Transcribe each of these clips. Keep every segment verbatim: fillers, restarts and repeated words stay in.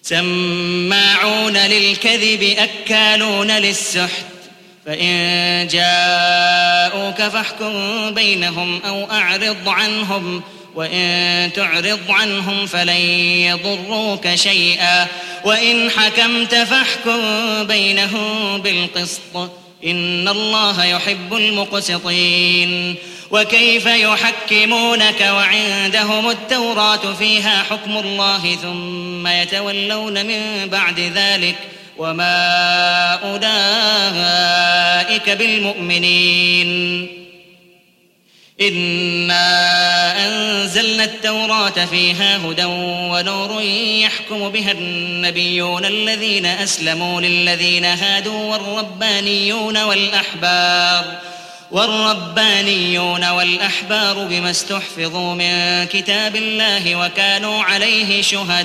سماعون للكذب أكالون للسحت فإن جاءوك فاحكم بينهم أو أعرض عنهم وإن تعرض عنهم فلن يضروك شيئا وإن حكمت فاحكم بينهم بالقسط إن الله يحب المقسطين. وكيف يحكمونك وعندهم التوراة فيها حكم الله ثم يتولون من بعد ذلك وما أولئك بالمؤمنين. إنا أنزلنا التوراة فيها هدى ونور يحكم بها النبيون الذين أسلموا للذين هادوا والربانيون والأحبار والربانيون والأحبار بما استحفظوا من كتاب الله وكانوا عليه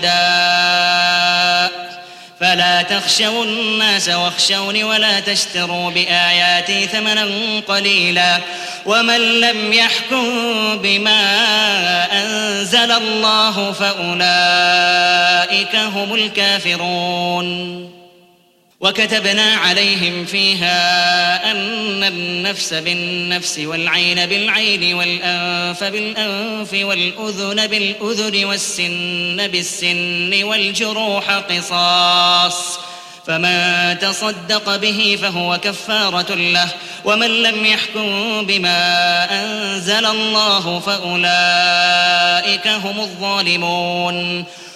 شهداء فلا تخشوا الناس واخشوني ولا تشتروا بآياتي ثمنا قليلا ومن لم يحكم بما أنزل الله فأولئك هم الكافرون. وكتبنا عليهم فيها أن النفس بالنفس والعين بالعين والأنف بالأنف والأذن بالأذن والسن بالسن والجروح قصاص فمن تصدق به فهو كفارة له ومن لم يحكم بما أنزل الله فأولئك هم الظالمون.